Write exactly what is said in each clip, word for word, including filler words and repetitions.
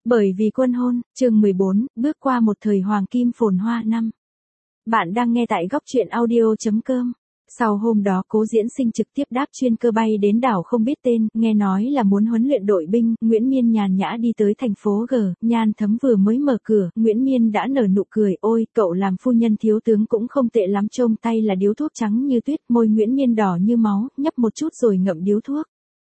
Bởi vì quân hôn, chương mười bốn, bước qua một thời hoàng kim phồn hoa năm. Bạn đang nghe tại góc truyện audio chấm com. Sau hôm đó Cố Diễn Sinh trực tiếp đáp chuyên cơ bay đến đảo không biết tên, nghe nói là muốn huấn luyện đội binh, Nguyễn Miên nhàn nhã đi tới thành phố G, Nhan Thấm vừa mới mở cửa, Nguyễn Miên đã nở nụ cười, ôi, cậu làm phu nhân thiếu tướng cũng không tệ lắm, trông tay là điếu thuốc trắng như tuyết, môi Nguyễn Miên đỏ như máu, nhấp một chút rồi ngậm điếu thuốc.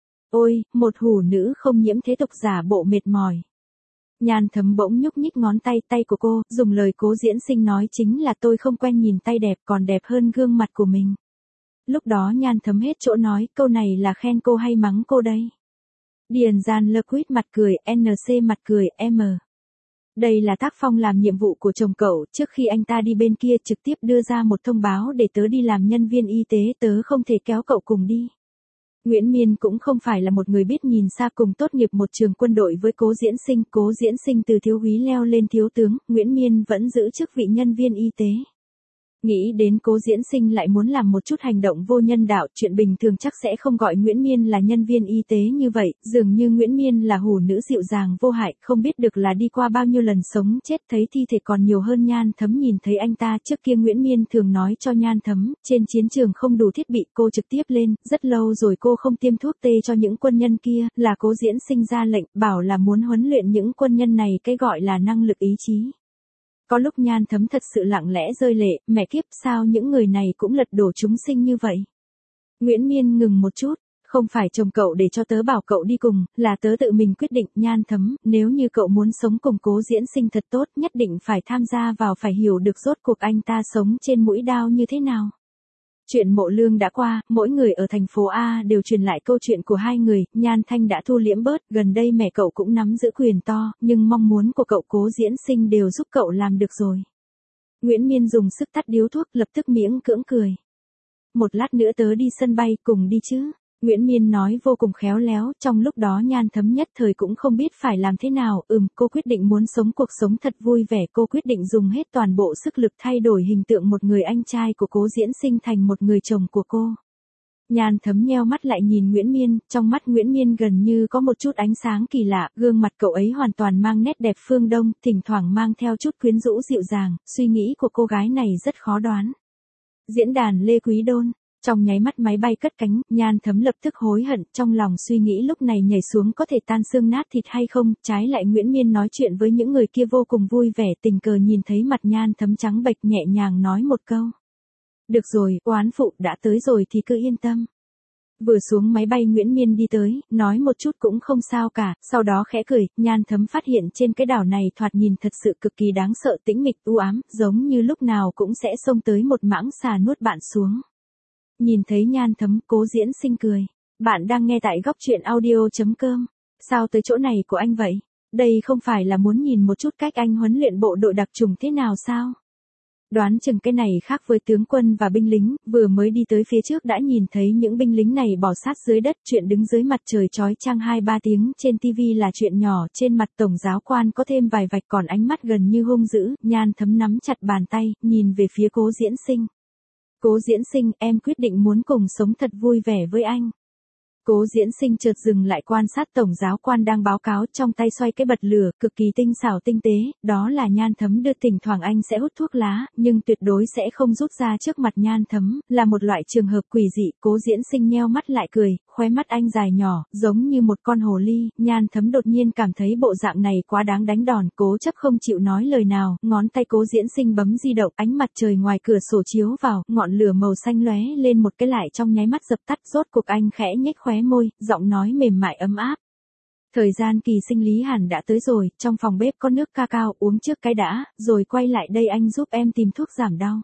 Ôi, một hủ nữ không nhiễm thế tục giả bộ mệt mỏi. Nhan Thấm bỗng nhúc nhích ngón tay, tay của cô, dùng lời Cố Diễn Sinh nói chính là tôi không quen nhìn tay đẹp còn đẹp hơn gương mặt của mình. Lúc đó Nhan Thấm hết chỗ nói, câu này là khen cô hay mắng cô đây? Điền Gian lơ quýt mặt cười, en xê mặt cười, M. Đây là tác phong làm nhiệm vụ của chồng cậu, trước khi anh ta đi bên kia trực tiếp đưa ra một thông báo để tớ đi làm nhân viên y tế, tớ không thể kéo cậu cùng đi. Nguyễn Miên cũng không phải là một người biết nhìn xa, cùng tốt nghiệp một trường quân đội với Cố Diễn Sinh, Cố Diễn Sinh từ thiếu úy leo lên thiếu tướng, Nguyễn Miên vẫn giữ chức vị nhân viên y tế. Nghĩ đến Cố Diễn Sinh lại muốn làm một chút hành động vô nhân đạo, chuyện bình thường chắc sẽ không gọi Nguyễn Miên là nhân viên y tế như vậy, dường như Nguyễn Miên là hủ nữ dịu dàng vô hại, không biết được là đi qua bao nhiêu lần sống chết, thấy thi thể còn nhiều hơn Nhan Thấm nhìn thấy anh ta. Trước kia Nguyễn Miên thường nói cho Nhan Thấm, trên chiến trường không đủ thiết bị, cô trực tiếp lên, rất lâu rồi cô không tiêm thuốc tê cho những quân nhân kia, là Cố Diễn Sinh ra lệnh, bảo là muốn huấn luyện những quân nhân này cái gọi là năng lực ý chí. Có lúc Nhan Thấm thật sự lặng lẽ rơi lệ, mẹ kiếp, sao những người này cũng lật đổ chúng sinh như vậy. Nguyễn Miên ngừng một chút, không phải chồng cậu để cho tớ bảo cậu đi cùng, là tớ tự mình quyết định. Nhan Thấm, nếu như cậu muốn sống cùng Cố Diễn Sinh thật tốt, nhất định phải tham gia vào, phải hiểu được rốt cuộc anh ta sống trên mũi đao như thế nào. Chuyện Mộ Lương đã qua, mỗi người ở thành phố A đều truyền lại câu chuyện của hai người, Nhan Thanh đã thu liễm bớt, gần đây mẹ cậu cũng nắm giữ quyền to, nhưng mong muốn của cậu Cố Diễn Sinh đều giúp cậu làm được rồi. Nguyễn Miên dùng sức tắt điếu thuốc, lập tức miễn cưỡng cười. Một lát nữa tớ đi sân bay, cùng đi chứ? Nguyễn Miên nói vô cùng khéo léo, trong lúc đó Nhan Thấm nhất thời cũng không biết phải làm thế nào, ừm, cô quyết định muốn sống cuộc sống thật vui vẻ, cô quyết định dùng hết toàn bộ sức lực thay đổi hình tượng một người anh trai của Cố Diễn Sinh thành một người chồng của cô. Nhan Thấm nheo mắt lại nhìn Nguyễn Miên, trong mắt Nguyễn Miên gần như có một chút ánh sáng kỳ lạ, gương mặt cậu ấy hoàn toàn mang nét đẹp phương Đông, thỉnh thoảng mang theo chút quyến rũ dịu dàng, suy nghĩ của cô gái này rất khó đoán. Diễn đàn Lê Quý Đôn. Trong nháy mắt máy bay cất cánh, Nhan Thấm lập tức hối hận, trong lòng suy nghĩ lúc này nhảy xuống có thể tan xương nát thịt hay không, trái lại Nguyễn Miên nói chuyện với những người kia vô cùng vui vẻ, tình cờ nhìn thấy mặt Nhan Thấm trắng bệch, nhẹ nhàng nói một câu. Được rồi, oán phụ đã tới rồi thì cứ yên tâm. Vừa xuống máy bay Nguyễn Miên đi tới, nói một chút cũng không sao cả, sau đó khẽ cười. Nhan Thấm phát hiện trên cái đảo này thoạt nhìn thật sự cực kỳ đáng sợ, tĩnh mịch u ám, giống như lúc nào cũng sẽ xông tới một mãng xà nuốt bạn xuống. Nhìn thấy Nhan Thấm, Cố Diễn Sinh cười. Bạn đang nghe tại góc truyện audio chấm com. Sao tới chỗ này của anh vậy? Đây không phải là muốn nhìn một chút cách anh huấn luyện bộ đội đặc chủng thế nào sao? Đoán chừng cái này khác với tướng quân và binh lính, vừa mới đi tới phía trước đã nhìn thấy những binh lính này bò sát dưới đất, chuyện đứng dưới mặt trời chói chang hai ba tiếng trên tivi là chuyện nhỏ, trên mặt tổng giáo quan có thêm vài vạch, còn ánh mắt gần như hung dữ. Nhan Thấm nắm chặt bàn tay, nhìn về phía Cố Diễn Sinh. Cố Diễn Sinh, em quyết định muốn cùng sống thật vui vẻ với anh. Cố Diễn Sinh chợt dừng lại quan sát tổng giáo quan đang báo cáo, trong tay xoay cái bật lửa, cực kỳ tinh xảo tinh tế, đó là Nhan Thấm đưa, thỉnh thoảng anh sẽ hút thuốc lá, nhưng tuyệt đối sẽ không rút ra trước mặt Nhan Thấm, là một loại trường hợp quỷ dị. Cố Diễn Sinh nheo mắt lại cười, khóe mắt anh dài nhỏ, giống như một con hồ ly. Nhan Thấm đột nhiên cảm thấy bộ dạng này quá đáng đánh đòn, cố chấp không chịu nói lời nào, ngón tay Cố Diễn Sinh bấm di động, ánh mặt trời ngoài cửa sổ chiếu vào, ngọn lửa màu xanh lóe lên một cái lại trong nháy mắt dập tắt, rốt cuộc anh khẽ nhếch khóe môi, giọng nói mềm mại ấm áp. Thời gian kỳ sinh lý hẳn đã tới rồi, trong phòng bếp có nước cacao, uống trước cái đã, rồi quay lại đây anh giúp em tìm thuốc giảm đau.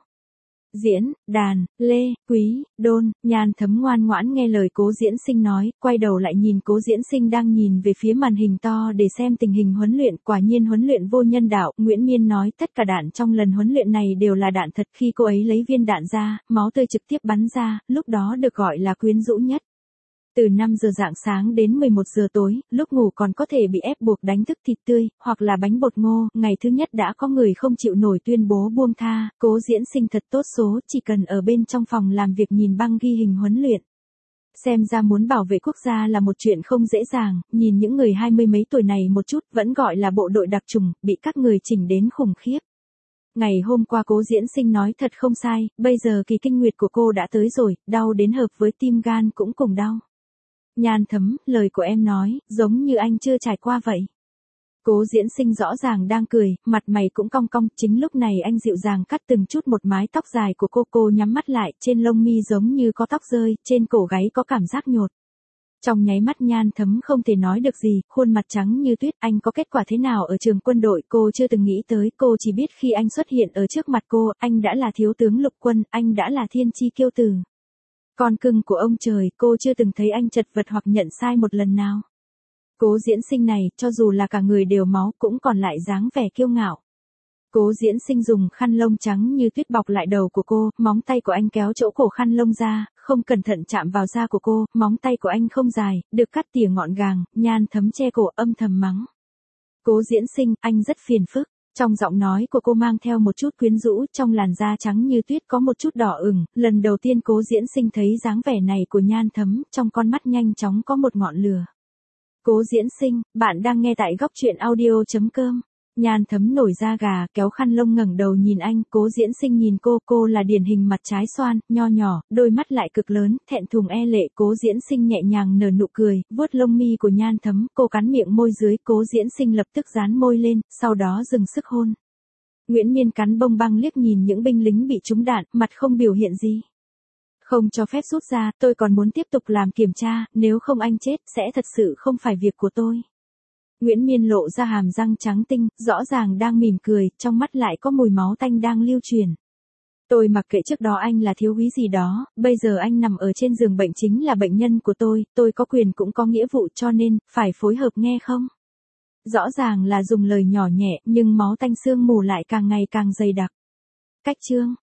Diễn đàn Lê Quý Đôn. Nhan Thấm ngoan ngoãn nghe lời Cố Diễn Sinh nói, quay đầu lại nhìn Cố Diễn Sinh đang nhìn về phía màn hình to để xem tình hình huấn luyện, quả nhiên huấn luyện vô nhân đạo. Nguyễn Miên nói tất cả đạn trong lần huấn luyện này đều là đạn thật, khi cô ấy lấy viên đạn ra, máu tươi trực tiếp bắn ra, lúc đó được gọi là quyến rũ nhất. Từ năm giờ rạng sáng đến mười một giờ tối, lúc ngủ còn có thể bị ép buộc đánh thức thịt tươi, hoặc là bánh bột ngô, ngày thứ nhất đã có người không chịu nổi tuyên bố buông tha. Cố Diễn Sinh thật tốt số, chỉ cần ở bên trong phòng làm việc nhìn băng ghi hình huấn luyện. Xem ra muốn bảo vệ quốc gia là một chuyện không dễ dàng, nhìn những người hai mươi mấy tuổi này một chút vẫn gọi là bộ đội đặc chủng, bị các người chỉnh đến khủng khiếp. Ngày hôm qua Cố Diễn Sinh nói thật không sai, bây giờ kỳ kinh nguyệt của cô đã tới rồi, đau đến hợp với tim gan cũng cùng đau. Nhan Thấm, lời của em nói, giống như anh chưa trải qua vậy. Cố Diễn Sinh rõ ràng đang cười, mặt mày cũng cong cong, chính lúc này anh dịu dàng cắt từng chút một mái tóc dài của cô, cô nhắm mắt lại, trên lông mi giống như có tóc rơi, trên cổ gáy có cảm giác nhột. Trong nháy mắt Nhan Thấm không thể nói được gì, khuôn mặt trắng như tuyết, anh có kết quả thế nào ở trường quân đội cô chưa từng nghĩ tới, cô chỉ biết khi anh xuất hiện ở trước mặt cô, anh đã là thiếu tướng lục quân, anh đã là thiên chi kiêu tử. Con cưng của ông trời, cô chưa từng thấy anh chật vật hoặc nhận sai một lần nào. Cố Diễn Sinh này, cho dù là cả người đều máu cũng còn lại dáng vẻ kiêu ngạo. Cố Diễn Sinh dùng khăn lông trắng như tuyết bọc lại đầu của cô, móng tay của anh kéo chỗ cổ khăn lông ra, không cẩn thận chạm vào da của cô, móng tay của anh không dài, được cắt tỉa ngọn gàng, Nhan Thấm che cổ âm thầm mắng. Cố Diễn Sinh, anh rất phiền phức. Trong giọng nói của cô mang theo một chút quyến rũ, trong làn da trắng như tuyết có một chút đỏ ửng, lần đầu tiên Cố Diễn Sinh thấy dáng vẻ này của Nhan Thấm, trong con mắt nhanh chóng có một ngọn lửa. Cố Diễn Sinh, bạn đang nghe tại góc truyện audio chấm com. Nhan Thấm nổi da gà, kéo khăn lông ngẩng đầu nhìn anh, Cố Diễn Sinh nhìn cô, cô là điển hình mặt trái xoan, nho nhỏ, đôi mắt lại cực lớn, thẹn thùng e lệ, Cố Diễn Sinh nhẹ nhàng nở nụ cười, vuốt lông mi của Nhan Thấm, cô cắn miệng môi dưới, Cố Diễn Sinh lập tức dán môi lên, sau đó dừng sức hôn. Nguyễn Miên cắn bông băng liếc nhìn những binh lính bị trúng đạn, mặt không biểu hiện gì. Không cho phép rút ra, tôi còn muốn tiếp tục làm kiểm tra, nếu không anh chết, sẽ thật sự không phải việc của tôi. Nguyễn Miên lộ ra hàm răng trắng tinh, rõ ràng đang mỉm cười, trong mắt lại có mùi máu tanh đang lưu truyền. Tôi mặc kệ trước đó anh là thiếu úy gì đó, bây giờ anh nằm ở trên giường bệnh chính là bệnh nhân của tôi, tôi có quyền cũng có nghĩa vụ cho nên, phải phối hợp nghe không? Rõ ràng là dùng lời nhỏ nhẹ, nhưng máu tanh sương mù lại càng ngày càng dày đặc. Cách chương.